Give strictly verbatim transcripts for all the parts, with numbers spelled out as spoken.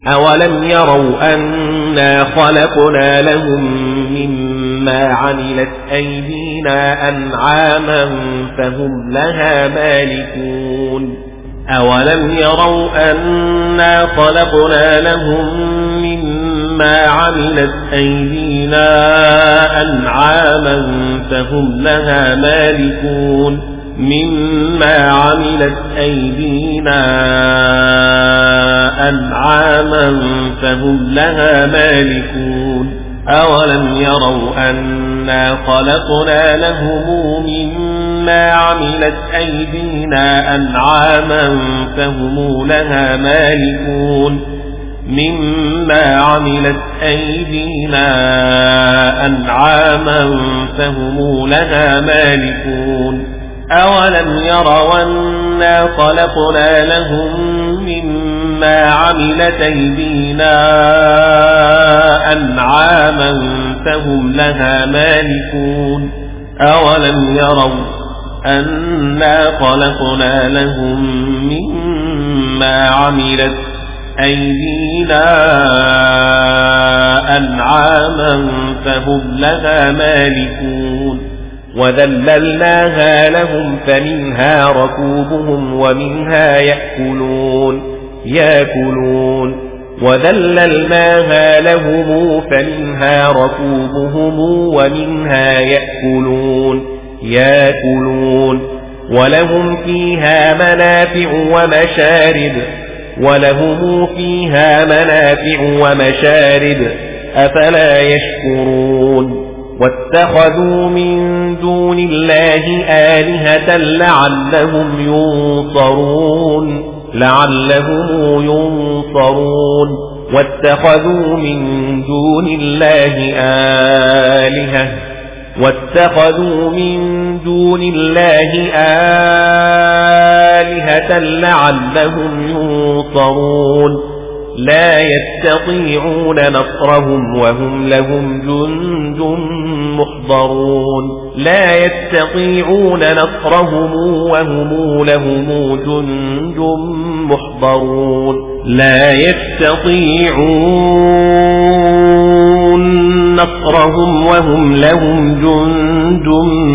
أولم يروا أنا خلقنا لهم مما عملت أيدينا أنعاما فهم لها مالكون أولم يروا أنا خلقنا لهم مما عملت أيدينا أنعاما فهم لها مالكون مما عملت أيدينا أنعاما فهم لها مالكون أولم يروا أنا خلقنا لهم مما عملت أيدينا أنعاما فهم لها مالكون مما عملت أيدينا أنعاما فهم لها مالكون أولم يروا أنا خلقنا لهم مما عملت أيدينا أنعاما فهم لها مالكون أولم يروا أنا خلقنا لهم مما عملت أيدينا أنعاما فهم لها مالكون وذللناها لهم فمنها ركوبهم ومنها يأكلون يأكلون وذللناها لهم فمنها ركوبهم ومنها يأكلون يأكلون ولهم فيها منافع ومشارب ولهم فيها منافع ومشارب أفلا يشكرون واتخذوا من دون الله آلهة لعلهم ينصرون لعلهم ينصرون واتخذوا من دون الله آلهة واتخذوا من دون الله آلهة لعلهم ينصرون لا يستطيعون نصرهم وهم لهم جند محضرون لا يستطيعون نصرهم وهم لهم جند محضرون لا يستطيعون نصرهم وهم لهم جند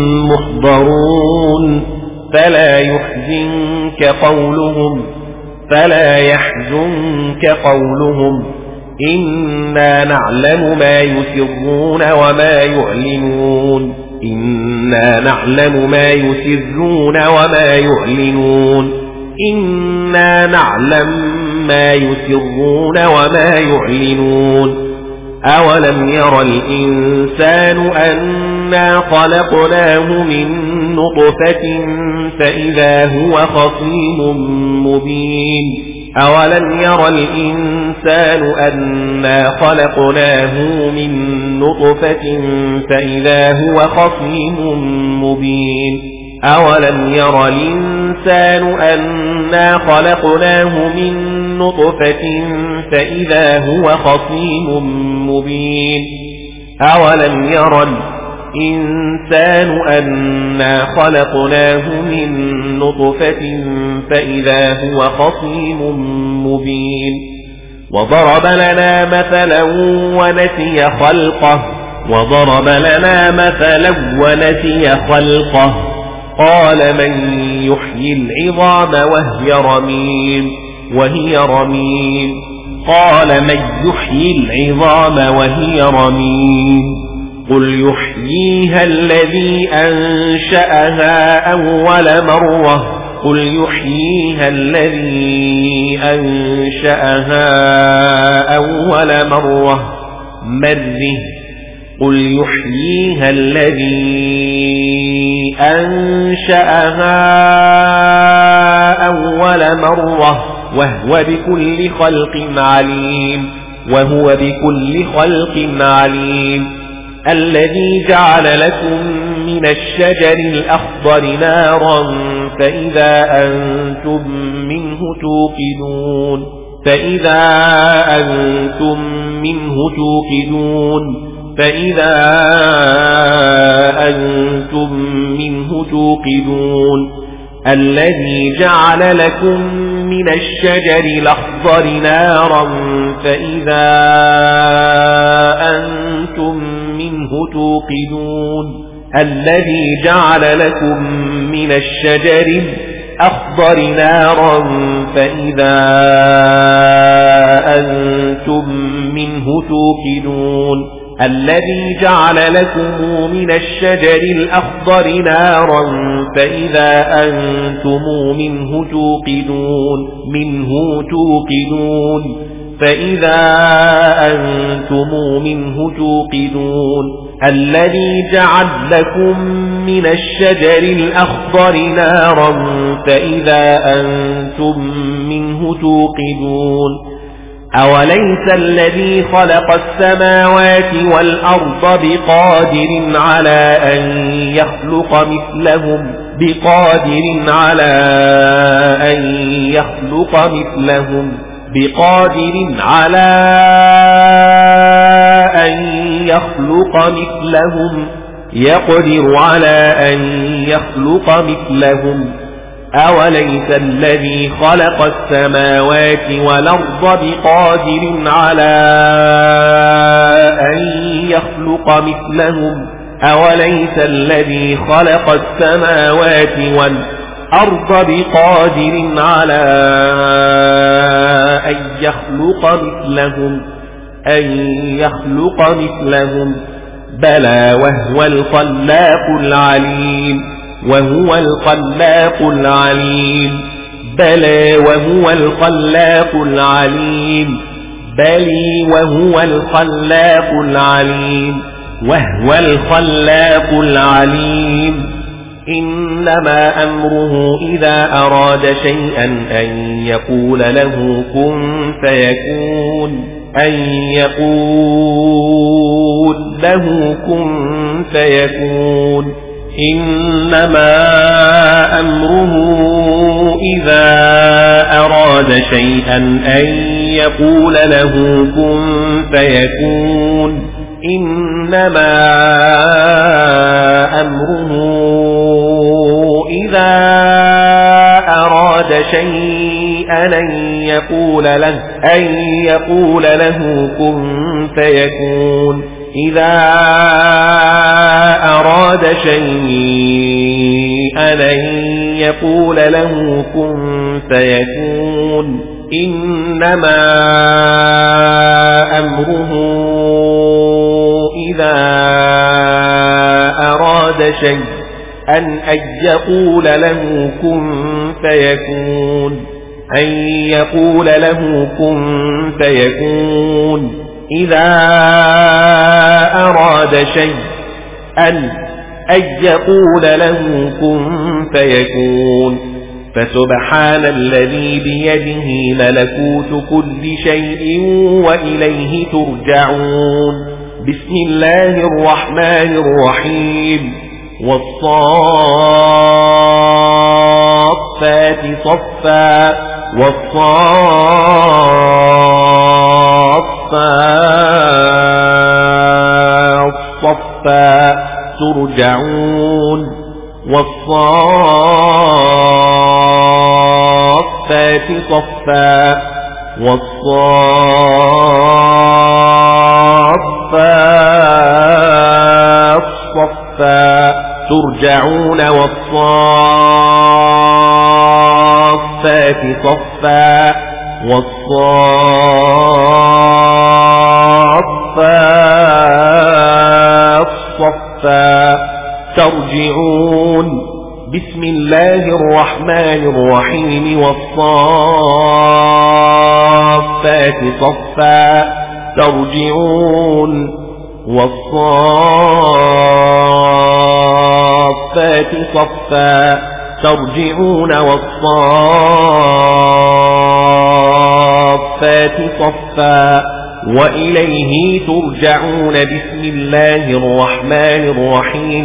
محضرون فلا يحزنك قولهم فلا يحزنك قولهم إنا نعلم ما يسرون وما يعلنون إنا نعلم ما يسرون وما يعلنون إنا نعلم ما يسرون وما يعلنون أولم ير الإنسان أنا خلقناه من نطفة فإذا هو خصيم مبين أولم ير الإنسان أنا خلقناه من نطفة فإذا هو خصيم مبين أولم ير الإنسان أنا خلقناه من نطفة فإذا هو خصيم مبين أولم ير الإنسان أنا خلقناه من نطفة فإذا هو خصيم مبين وضرب لنا مثلا ونسي خلقه وضرب لنا مثلا ونسي خلقه قال من يحيي العظام وهي رميم وهي رميم قال من يحيي العظام وهي رميم قل يحييها الذي أنشأها أول مرة قل يحييها الذي أنشأها أول مرة مره قل يحييها الذي أنشأها أول مرة وهو بكل خلق عليم وهو بكل خلق عليم الذي جعل لكم من الشجر الأخضر نارا فإذا أنتم منه توقدون فإذا أنتم منه توقدون فإذا أنتم منه توقدون الذي جعل لكم من الشجر الأخضر نارا فإذا أنتم منه توقدون الذي جعل لكم من الشجر الأخضر نارا فإذا أنتم منه توقدون الذي جعل لكم من الشجر الأخضر نارا فإذا أنتم منه توقدون منه توقدون فإذا أنتم منه توقدون الذي جعل لكم من الشجر الأخضر نارا فإذا أنتم منه توقدون أوليس الذي خلق السماوات والأرض بقادر على أن يخلق مثلهم بقادر على أن يخلق مثلهم بقادر على أن يخلق مثلهم يقدر على أن يخلق مثلهم أوليس الذي خلق السماوات والأرض بقادر على أن يخلق مثلهم أوليس الذي خلق السماوات والأرض بقادر على أن يخلق مثلهم أن يخلق مثلهم بلى وهو الخلاق العليم وهو الخلاق العليم بلى وهو الخلاق العليم بلي وهو الخلاق العليم وهو الخلاق العليم إنما أمره إذا أراد شيئا أن يقول له كن فيكون أن يقول له كن فيكون إنما أمره إذا أراد شيئا أن يقول له كن فيكون إنما أمره إذا أراد شيئا أن يقول له أن يقول له كن فيكون إذا أراد شيئا أن يقول له كن فيكون إنما أمره إذا أراد شيئا أن يقول له كن فيكون أن يقول له كن فيكون إذا أراد شيئا أن يقول له كن فيكون فسبحان الذي بيده ملكوت كل شيء وإليه ترجعون بسم الله الرحمن الرحيم والصافات صفا والصافات صفا ترجعون والصافات صفا والصافات صفا ترجعون والصافات صفا والصافات صفا ترجعون بسم الله الرحمن الرحيم والصافات صفا ترجعون والصافات صفا ترجعون والصافات صفا وإليه ترجعون بسم الله الرحمن الرحيم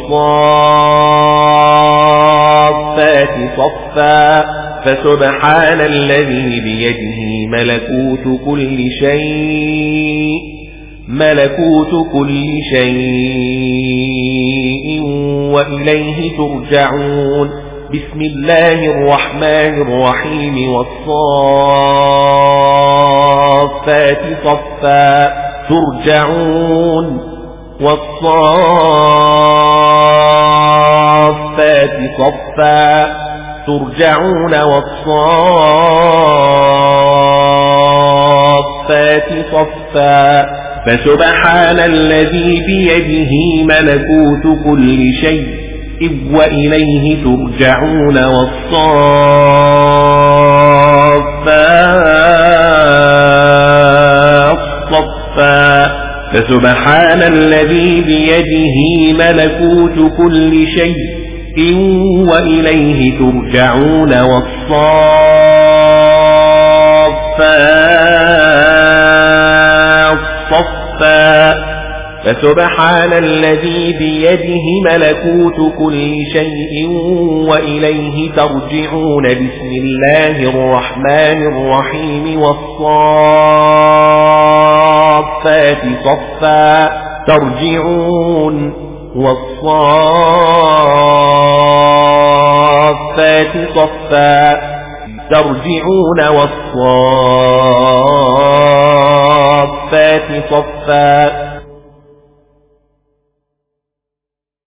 والصافات صفا فسبحان الذي بيده ملكوت كل شيء ملكوت كل شيء وإليه ترجعون بسم الله الرحمن الرحيم والصافات صفا ترجعون والصافات صفا ترجعون والصافات صفا فسبحان الذي بيده ملكوت كل شيء وإليه ترجعون والصافات صفا فسبحان الذي بيده ملكوت كل شيء وإليه ترجعون والصافات صفا فسبحان الذي بيده ملكوت كل شيء وإليه ترجعون بسم الله الرحمن الرحيم والصافات صفا ترجعون والصافات صفا ترجعون والصافات صفا